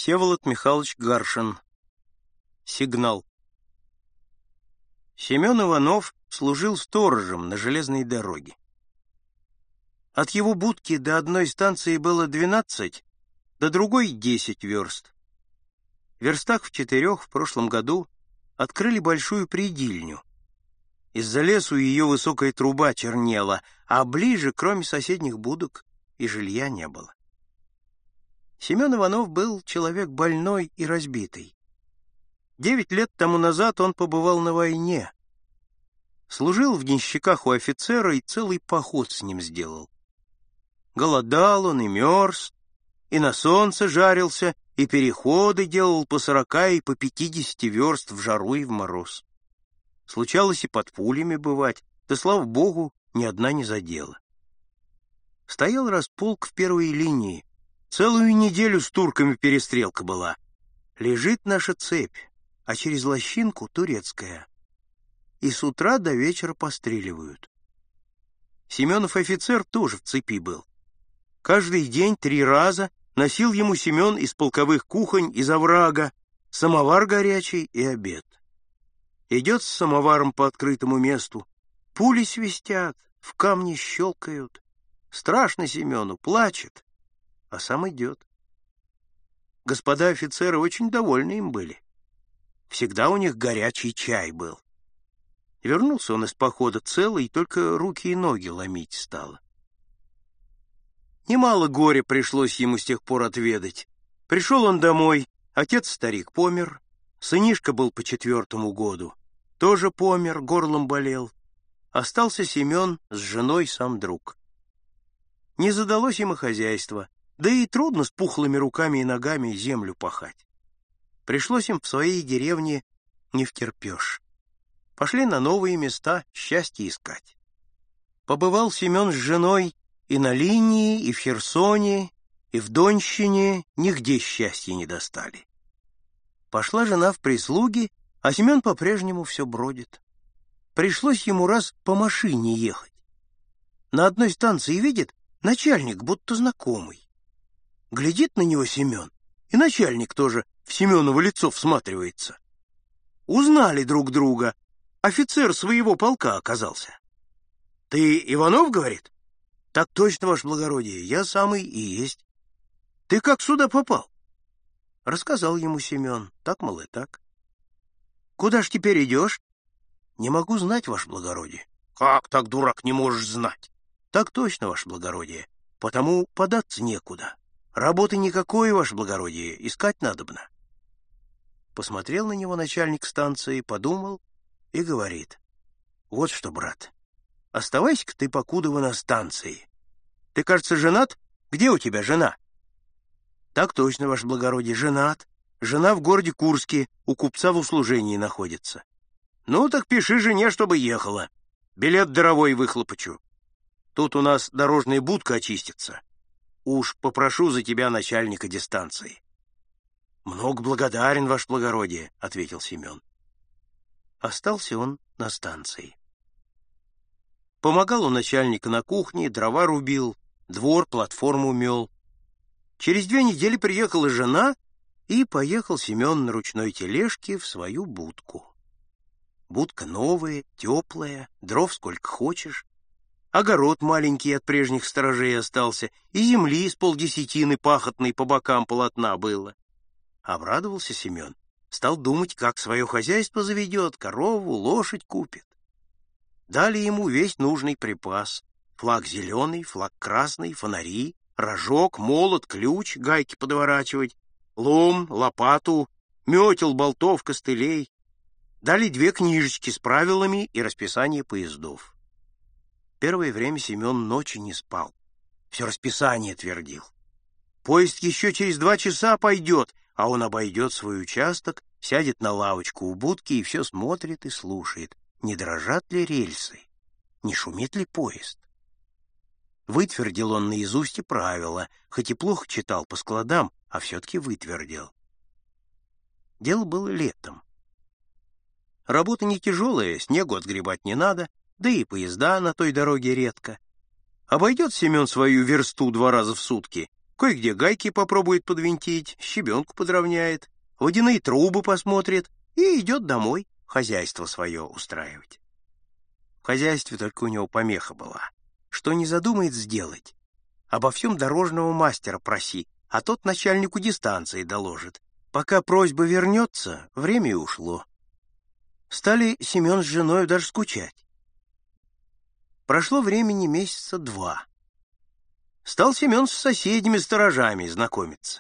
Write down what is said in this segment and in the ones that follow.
Всеволод Михайлович Гаршин. Сигнал. Семен Иванов служил сторожем на железной дороге. От его будки до одной станции было 12, до другой 10 верст. В верстах в 4 в прошлом году открыли большую придильню. Из-за лесу ее высокая труба чернела, а ближе, кроме соседних будок, и жилья не было. Семен Иванов был человек больной и разбитый. 9 лет тому назад он побывал на войне. Служил в денщиках у офицера и целый поход с ним сделал. Голодал он и мерз, и на солнце жарился, и переходы делал по 40 и по 50 верст в жару и в мороз. Случалось и под пулями бывать, да, слава богу, ни одна не задела. Стоял раз полк в первой линии. Целую неделю с турками перестрелка была. Лежит наша цепь, а через лощинку турецкая. И с утра до вечера постреливают. Семенов офицер тоже в цепи был. Каждый день 3 раза носил ему Семен из полковых кухонь, из оврага, самовар горячий и обед. Идет с самоваром по открытому месту, пули свистят, в камни щелкают. Страшно Семену, плачет, а сам идет. Господа офицеры очень довольны им были. Всегда у них горячий чай был. Вернулся он из похода целый, только руки и ноги ломить стало. Немало горя пришлось ему с тех пор отведать. Пришел он домой, отец-старик помер, сынишка был по 4-му году, тоже помер, горлом болел. Остался Семен с женой сам друг. Не задалось им и хозяйство, да и трудно с пухлыми руками и ногами землю пахать. Пришлось им в своей деревне не втерпешь. Пошли на новые места счастье искать. Побывал Семен с женой и на линии, и в Херсоне, и в Донщине, нигде счастья не достали. Пошла жена в прислуги, а Семен по-прежнему все бродит. Пришлось ему раз по машине ехать. На одной станции видит, начальник будто знакомый. Глядит на него Семен, и начальник тоже в Семеново лицо всматривается. Узнали друг друга, офицер своего полка оказался. — Ты Иванов, — говорит? — Так точно, ваше благородие, я самый и есть. — Ты как сюда попал? Рассказал ему Семен, так, мол, и так. — Куда ж теперь идешь? — Не могу знать, ваше благородие. — Как так, дурак, не можешь знать? — Так точно, ваше благородие, потому податься некуда. Работы никакой, ваше благородие, искать надобно. Посмотрел на него начальник станции, подумал и говорит: вот что, брат, оставайся-ка ты покудова на станции. Ты, кажется, женат? Где у тебя жена? Так точно, ваше благородие, женат. Жена в городе Курске, у купца в услужении находится. Ну, так пиши жене, чтобы ехала. Билет даровой выхлопочу. Тут у нас дорожная будка очистится. Уж попрошу за тебя начальника дистанции. Много благодарен, ваше благородие, — ответил Семен. Остался он на станции. Помогал у начальника на кухне, дрова рубил, двор, платформу мел. Через 2 недели приехала жена, и поехал Семен на ручной тележке в свою будку. Будка новая, теплая, дров сколько хочешь. Огород маленький от прежних сторожей остался, и земли с 0,5 пахотной по бокам полотна было. Обрадовался Семен, стал думать, как свое хозяйство заведет, корову, лошадь купит. Дали ему весь нужный припас: флаг зеленый, флаг красный, фонари, рожок, молот, ключ, гайки подворачивать, лом, лопату, метел, болтов, костылей. Дали 2 книжечки с правилами и расписание поездов. Первое время Семен ночи не спал, все расписание твердил. Поезд еще через 2 часа пойдет, а он обойдет свой участок, сядет на лавочку у будки и все смотрит и слушает, не дрожат ли рельсы, не шумит ли поезд. Вытвердил он наизусть и правила, хоть и плохо читал по складам, а все-таки вытвердил. Дело было летом. Работа не тяжелая, снегу отгребать не надо, да и поезда на той дороге редко. Обойдет Семен свою версту 2 раза в сутки, Кое-где гайки попробует подвинтить, щебенку подровняет, водяные трубы посмотрит и идет домой хозяйство свое устраивать. В хозяйстве только у него помеха была. Что не задумает сделать, обо всем дорожного мастера проси, а тот начальнику дистанции доложит. Пока просьба вернется, время и ушло. Стали Семен с женой даже скучать. Прошло времени месяца 2. Стал Семен с соседями-сторожами знакомиться.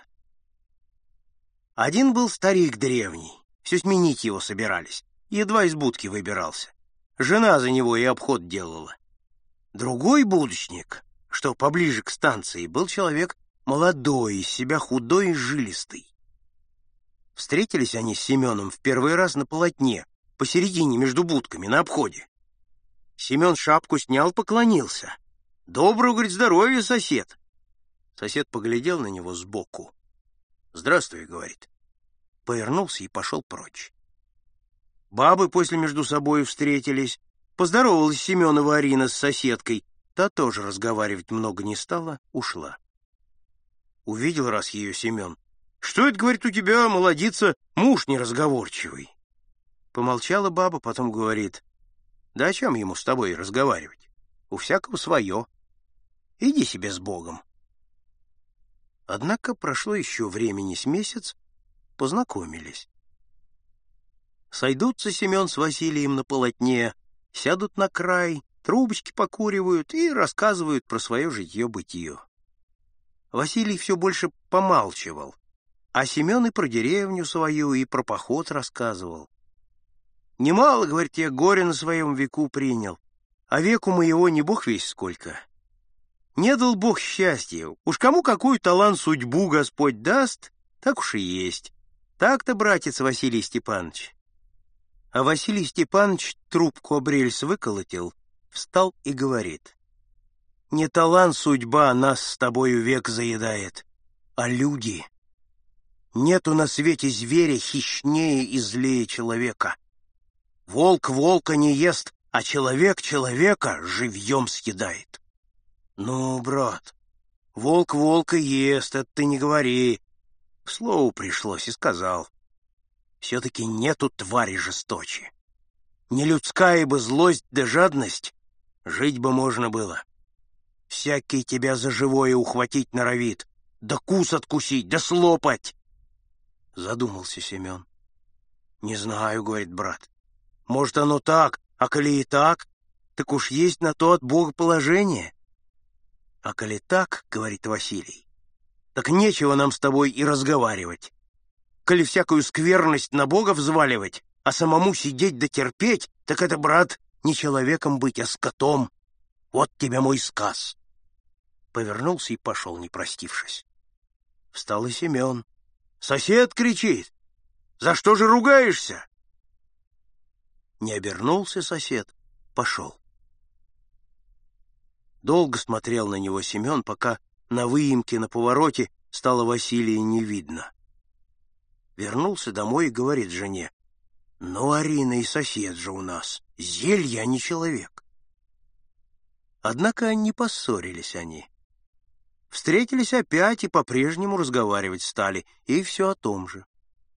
Один был старик древний, все сменить его собирались, едва из будки выбирался. Жена за него и обход делала. Другой будочник, что поближе к станции, был человек молодой, из себя худой и жилистый. Встретились они с Семеном в первый раз на полотне, посередине между будками, на обходе. Семен шапку снял, поклонился. «Доброго, говорит, здоровья, сосед!» Сосед поглядел на него сбоку. «Здравствуй», — говорит. Повернулся и пошел прочь. Бабы после между собой встретились. Поздоровалась Семенова Арина с соседкой. Та тоже разговаривать много не стала, ушла. Увидел раз ее Семен. «Что это, — говорит, — у тебя, молодица, муж неразговорчивый?» Помолчала баба, потом говорит: «Да о чем ему с тобой разговаривать? У всякого свое. Иди себе с Богом». Однако прошло еще времени с месяц, познакомились. Сойдутся Семен с Василием на полотне, сядут на край, трубочки покуривают и рассказывают про свое житье-бытие. Василий все больше помалчивал, а Семен и про деревню свою, и про поход рассказывал. «Немало, — говорит, — я горе на своем веку принял, а веку моего не бог весть сколько. Не дал Бог счастья, уж кому какую талант судьбу Господь даст, так уж и есть. Так-то, братец Василий Степанович». А Василий Степанович трубку об рельс выколотил, встал и говорит: «Не талант судьба нас с тобою век заедает, а люди. Нету на свете зверя хищнее и злее человека. Волк волка не ест, а человек человека живьем съедает». «Ну, брат, волк волка ест, это ты не говори». К слову пришлось и сказал: «Все-таки нету твари жесточе. Не людская бы злость да жадность, жить бы можно было. Всякий тебя за живое ухватить норовит, да кус откусить, да слопать». Задумался Семен. «Не знаю, — говорит, — брат. Может, оно так, а коли и так, так уж есть на то от Бога положение». «А коли так, — говорит Василий, — так нечего нам с тобой и разговаривать. Коли всякую скверность на Бога взваливать, а самому сидеть да терпеть, так это, брат, не человеком быть, а скотом. Вот тебе мой сказ». Повернулся и пошел, не простившись. Встал и Семен. «Сосед кричит: за что же ругаешься?» Не обернулся сосед, пошел. Долго смотрел на него Семен, пока на выемке на повороте стало Василия не видно. Вернулся домой и говорит жене: «Ну, Арина, и сосед же у нас, зелье, а не человек». Однако не поссорились они. Встретились опять и по-прежнему разговаривать стали, и все о том же.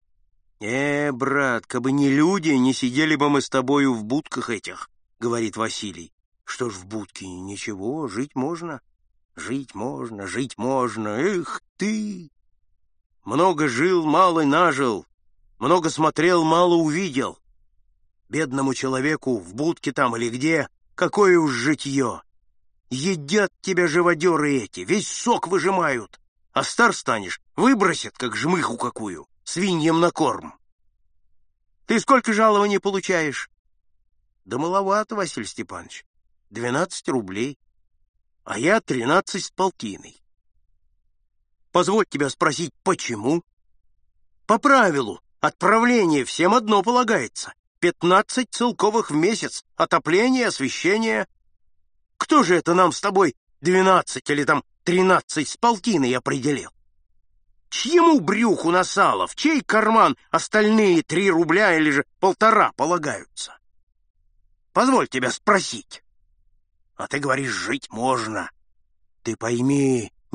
Брат, кабы не люди, не сидели бы мы с тобою в будках этих», — говорит Василий. «Что ж в будке? Ничего, жить можно. Жить можно, жить можно. Эх ты! Много жил, мало нажил, много смотрел, мало увидел. Бедному человеку в будке там или где, какое уж житье! Едят тебя живодеры эти, весь сок выжимают, а стар станешь, выбросят, как жмыху какую, свиньям на корм. Ты сколько жалований получаешь?» «Да маловато, Василий Степанович, 12 рублей, а я 13 с полтиной». «Позволь тебя спросить, почему?» «По правилу, отправление всем одно полагается. 15 целковых в месяц, отопление, освещение. Кто же это нам с тобой 12 или там 13 с полтиной определил? Чьему брюху на сало, в чей карман остальные 3 рубля или же 1,5 полагаются? Позволь тебя спросить. А ты говоришь, жить можно. Ты пойми, не об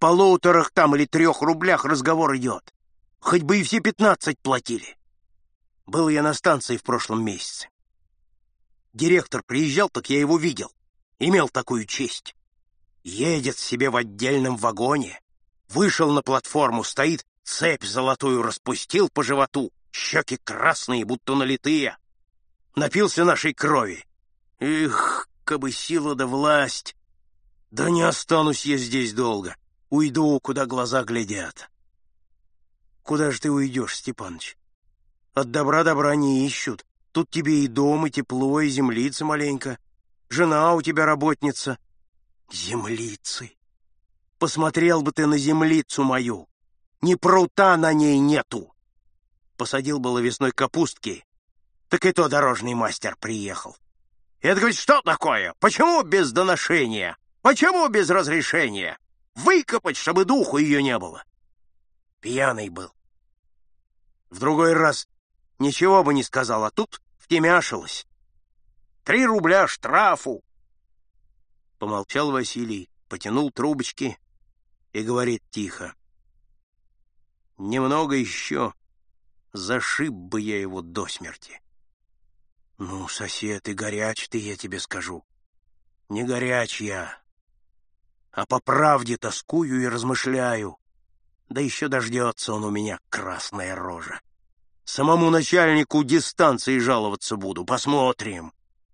1,5 там или 3 рублях разговор идет. Хоть бы и все 15 платили. Был я на станции в прошлом месяце. Директор приезжал, так я его видел. Имел такую честь. Едет себе в отдельном вагоне. Вышел на платформу, стоит, цепь золотую распустил по животу, щеки красные, будто налитые. Напился нашей крови. Эх, кабы сила да власть. Да не останусь я здесь долго. Уйду, куда глаза глядят. Куда же ты уйдешь, Степаныч? От добра не ищут. Тут тебе и дом, и тепло, и землица маленько. Жена у тебя работница. Землицы. Посмотрел бы ты на землицу мою. Ни прута на ней нету. Посадил было весной капустки. Так и то дорожный мастер приехал. Это, говорит, что такое? Почему без доношения? Почему без разрешения? Выкопать, чтобы духу ее не было. Пьяный был. В другой раз ничего бы не сказал, а тут втемяшилось. 3 рубля штрафу. Помолчал Василий, потянул трубочки и говорит тихо. Немного еще, зашиб бы я его до смерти. Ну, сосед, и горяч ты, я тебе скажу. Не горяч я, а по правде тоскую и размышляю. Да еще дождется он у меня, красная рожа. Самому начальнику дистанции жаловаться буду, посмотрим.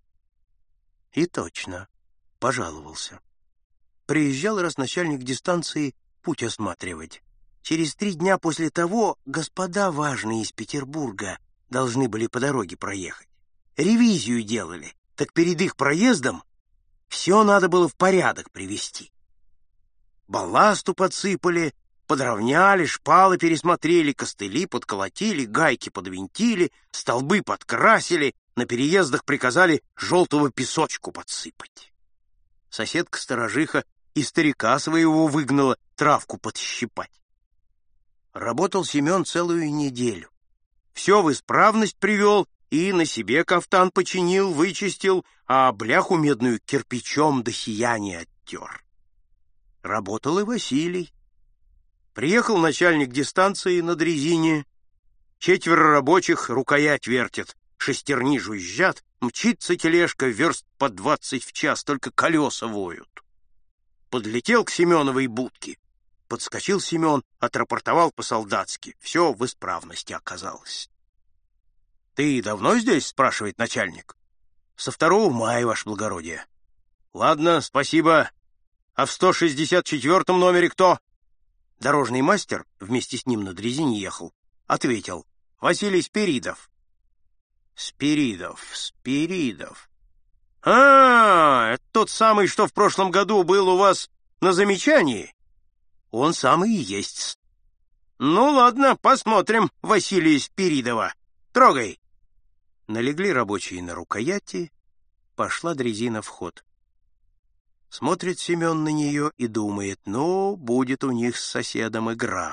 И точно, пожаловался. Приезжал раз начальник дистанции путь осматривать. Через 3 дня после того господа важные из Петербурга должны были по дороге проехать. Ревизию делали, так перед их проездом все надо было в порядок привести. Балласту подсыпали, подровняли, шпалы пересмотрели, костыли подколотили, гайки подвинтили, столбы подкрасили, на переездах приказали желтого песочку подсыпать. Соседка-сторожиха и старика своего выгнала травку подщипать. Работал Семен целую неделю. Все в исправность привел и на себе кафтан починил, вычистил, а бляху медную кирпичом до сияния оттер. Работал и Василий. Приехал начальник дистанции на дрезине. 4 рабочих рукоять вертят, шестерни жужжат, мчится тележка верст по 20 в час, только колеса воют. Подлетел к Семеновой будке. Подскочил Семен, отрапортовал по-солдатски. Все в исправности оказалось. — Ты давно здесь? — спрашивает начальник. — Со 2 мая, ваше благородие. — Ладно, спасибо. А в 164-м номере кто? Дорожный мастер, вместе с ним на дрезине ехал, ответил. — Василий Спиридов. — Спиридов. — это тот самый, что в прошлом году был у вас на замечании? — Он самый и есть. — Ну, ладно, посмотрим Василия Спиридова. Трогай. Налегли рабочие на рукояти, пошла дрезина в ход. Смотрит Семен на нее и думает, ну, будет у них с соседом игра.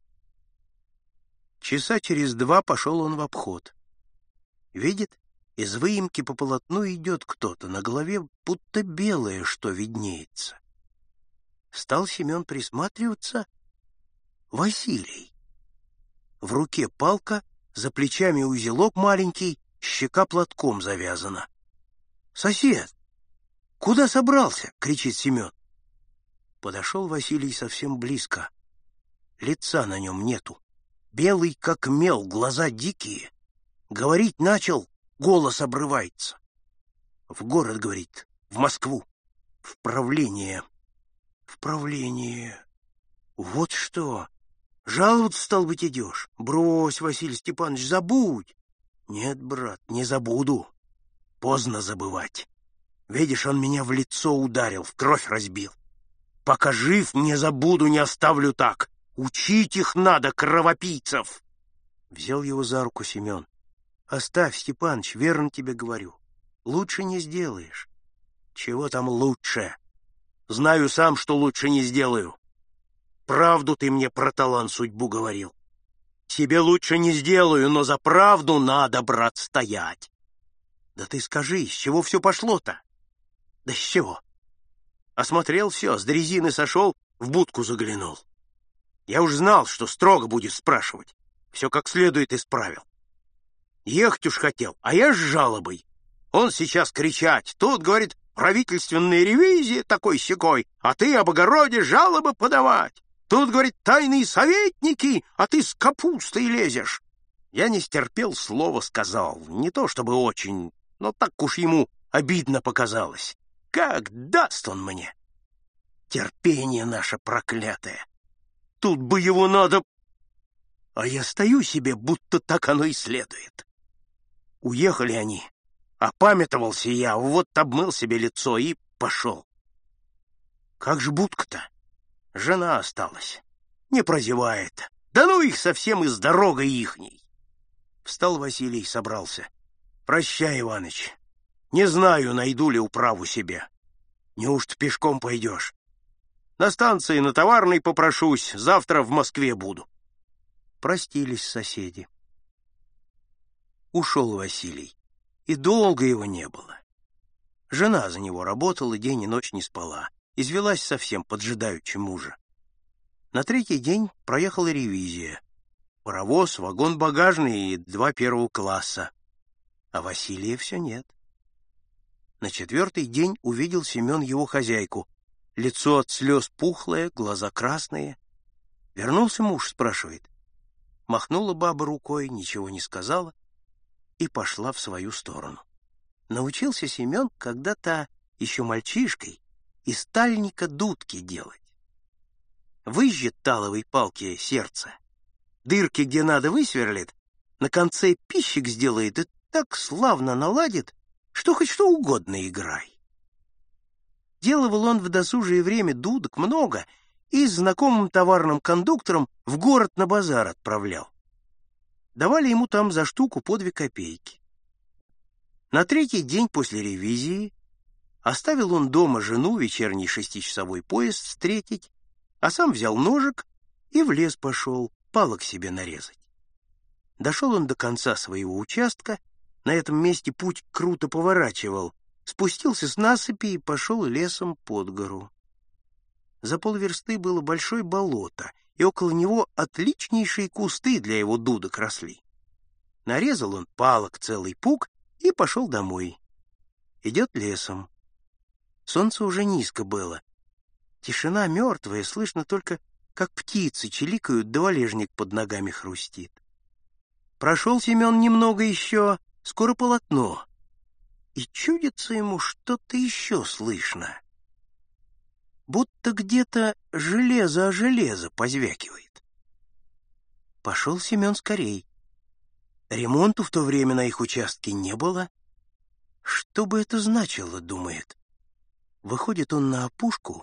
Часа через 2 пошел он в обход. Видит, из выемки по полотну идет кто-то, на голове будто белое что виднеется. Стал Семен присматриваться. Василий. В руке палка, за плечами узелок маленький, щека платком завязана. — Сосед! Куда собрался? — кричит Семен. Подошел Василий совсем близко. Лица на нем нету. Белый, как мел, глаза дикие. Говорить начал, голос обрывается. В город, говорит, в Москву. В правление. В правление. Вот что. Жаловаться, стал быть, идешь? Брось, Василий Степанович, забудь. Нет, брат, не забуду. Поздно забывать. Видишь, он меня в лицо ударил, в кровь разбил. Пока жив, не забуду, не оставлю так. Учить их надо, кровопийцев. Взял его за руку Семен. Оставь, Степаныч, верно тебе говорю. Лучше не сделаешь. Чего там лучше? Знаю сам, что лучше не сделаю. Правду ты мне про талант судьбу говорил. Себе лучше не сделаю, но за правду надо, брат, стоять. Да ты скажи, с чего все пошло-то? Да с чего? Осмотрел все, с дрезины сошел, в будку заглянул. Я уж знал, что строго будет спрашивать. Все как следует исправил. Ехать уж хотел, а я с жалобой. Он сейчас кричать. Тут, говорит, правительственная ревизия такой-сякой, а ты об огороде жалобы подавать. Тут, говорит, тайные советники, а ты с капустой лезешь. Я не стерпел, слово сказал. Не то чтобы очень, но так уж ему обидно показалось. Как даст он мне? Терпение наше проклятое. Тут бы его надо... А я стою себе, будто так оно и следует. Уехали они. Опамятовался я, вот обмыл себе лицо и пошел. Как же будка-то? Жена осталась. Не прозевает. Да ну их совсем из дорогой ихней. Встал Василий, собрался. Прощай, Иваныч. Не знаю, найду ли управу себе. Неужто пешком пойдешь? На станции на Товарной попрошусь, завтра в Москве буду. Простились соседи. Ушел Василий, и долго его не было. Жена за него работала, день и ночь не спала, извелась совсем, поджидаючи мужа. На третий день проехала ревизия. Паровоз, вагон багажный и 2 первого класса. А Василия все нет. На 4-й день увидел Семен его хозяйку. Лицо от слез пухлое, глаза красные. Вернулся муж, спрашивает. Махнула баба рукой, ничего не сказала и пошла в свою сторону. Научился Семен когда-то еще мальчишкой из тальника дудки делать. Выжжет таловой палки сердце, дырки, где надо, высверлит, на конце пищик сделает и так славно наладит, что хоть что угодно играй. Делывал он в досужее время дудок много и с знакомым товарным кондуктором в город на базар отправлял. Давали ему там за штуку по 2 копейки. На 3-й день после ревизии оставил он дома жену вечерний 6-часовой поезд встретить, а сам взял ножик и в лес пошел палок себе нарезать. Дошел он до конца своего участка, на этом месте путь круто поворачивал, спустился с насыпи и пошел лесом под гору. За полверсты было большое болото, и около него отличнейшие кусты для его дудок росли. Нарезал он палок целый пук и пошел домой. Идет лесом. Солнце уже низко было. Тишина мертвая, слышно только, как птицы чиликают, да валежник под ногами хрустит. Прошел Семен немного еще, скоро полотно, и чудится ему что-то еще слышно. Будто где-то железо о железо позвякивает. Пошел Семен скорей. Ремонту в то время на их участке не было. Что бы это значило, думает. Выходит он на опушку.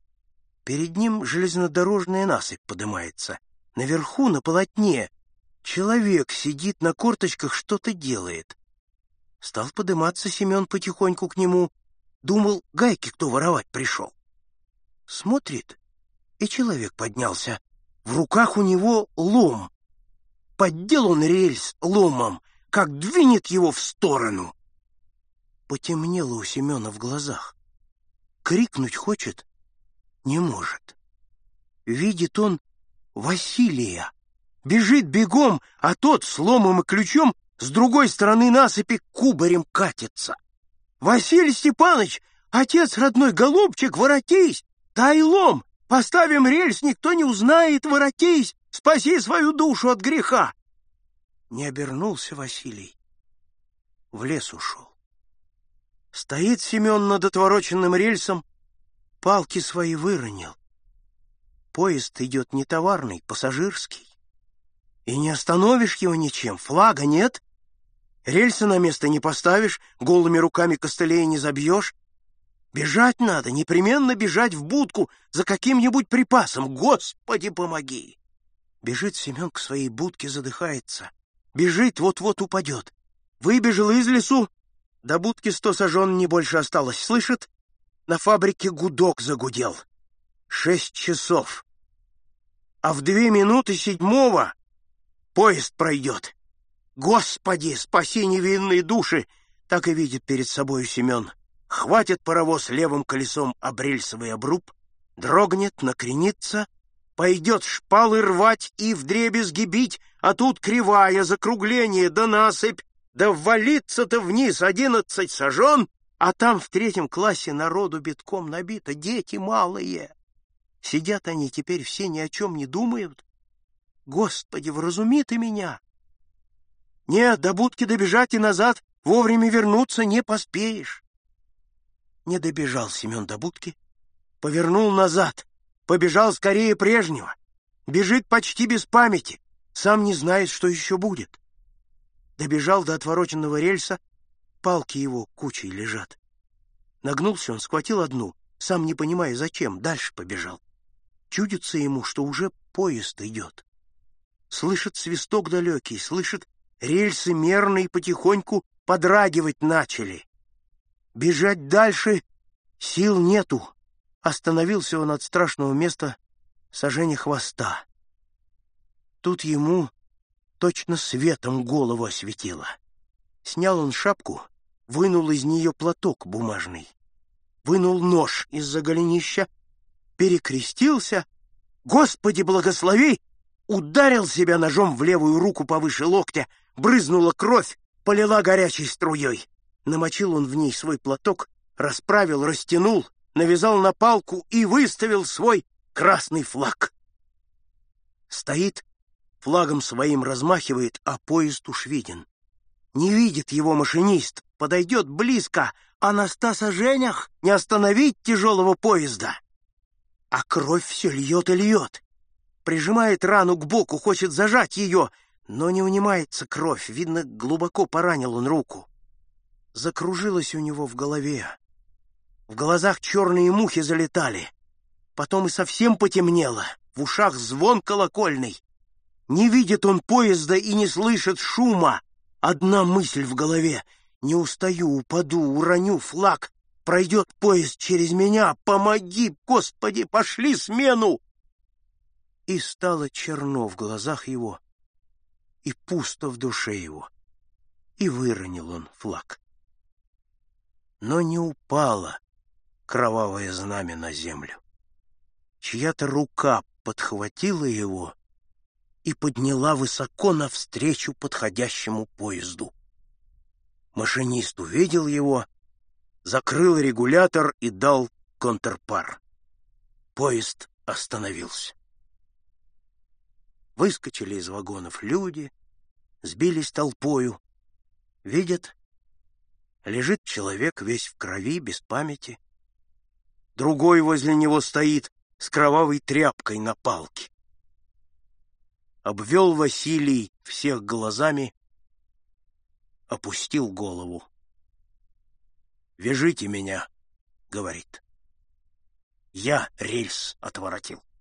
Перед ним железнодорожная насыпь подымается. Наверху, на полотне, человек сидит на корточках, что-то делает. Стал подыматься Семен потихоньку к нему. Думал, гайки кто воровать пришел. Смотрит, и человек поднялся. В руках у него лом. Поддел он рельс ломом, как двинет его в сторону. Потемнело у Семена в глазах. Крикнуть хочет, не может. Видит он Василия. Бежит бегом, а тот с ломом и ключом с другой стороны насыпи кубарем катится. «Василий Степанович, отец родной, голубчик, воротись! Дай лом! Поставим рельс, никто не узнает, воротись! Спаси свою душу от греха!» Не обернулся Василий. В лес ушел. Стоит Семен над отвороченным рельсом, палки свои выронил. Поезд идет не товарный, пассажирский. И не остановишь его ничем, флага нет. Рельсы на место не поставишь, голыми руками костылей не забьешь. Бежать надо, непременно бежать в будку за каким-нибудь припасом. Господи, помоги! Бежит Семен к своей будке, задыхается. Бежит, вот-вот упадет. Выбежал из лесу, до будки 100 сажен не больше осталось. Слышит? На фабрике гудок загудел. 6 часов. А в 2 минуты 7 поезд пройдет. Господи, спаси невинные души! Так и видит перед собою Семен. Хватит паровоз левым колесом об рельсовый обруб, дрогнет, накренится, пойдет шпалы рвать и вдребезги бить, а тут кривая, закругление да насыпь, да ввалиться-то вниз 11 сажен, а там в 3 классе народу битком набито, дети малые. Сидят они теперь все ни о чем не думают. Господи, вразуми ты меня! Нет, до будки добежать и назад вовремя вернуться не поспеешь. Не добежал Семен до будки, повернул назад, побежал скорее прежнего. Бежит почти без памяти, сам не знает, что еще будет. Добежал до отвороченного рельса, палки его кучей лежат. Нагнулся он, схватил одну, сам не понимая зачем, дальше побежал. Чудится ему, что уже поезд идет. Слышит свисток далекий, слышит, рельсы мерно и потихоньку подрагивать начали. Бежать дальше сил нету. Остановился он от страшного места сажения хвоста. Тут ему точно светом голову осветило. Снял он шапку, вынул из нее платок бумажный, вынул нож из-за голенища, перекрестился, Господи благослови, ударил себя ножом в левую руку повыше локтя, брызнула кровь, полила горячей струей. Намочил он в ней свой платок, расправил, растянул, навязал на палку и выставил свой красный флаг. Стоит, флагом своим размахивает, а поезд уж виден. Не видит его машинист, подойдет близко, а на 100 саженях не остановить тяжелого поезда. А кровь все льет и льет. Прижимает рану к боку, хочет зажать ее, но не унимается кровь, видно, глубоко поранил он руку. Закружилось у него в голове. В глазах черные мухи залетали. Потом и совсем потемнело, в ушах звон колокольный. Не видит он поезда и не слышит шума. Одна мысль в голове: не устаю, упаду, уроню флаг, пройдет поезд через меня, помоги, Господи, пошли смену! И стало черно в глазах его, и пусто в душе его, и выронил он флаг. Но не упало кровавое знамя на землю. Чья-то рука подхватила его и подняла высоко навстречу подходящему поезду. Машинист увидел его, закрыл регулятор и дал контрпар. Поезд остановился. Выскочили из вагонов люди, сбились толпою. Видят, лежит человек весь в крови, без памяти. Другой возле него стоит с кровавой тряпкой на палке. Обвел Василий всех глазами, опустил голову. «Вяжите меня», — говорит. «Я рельс отворотил».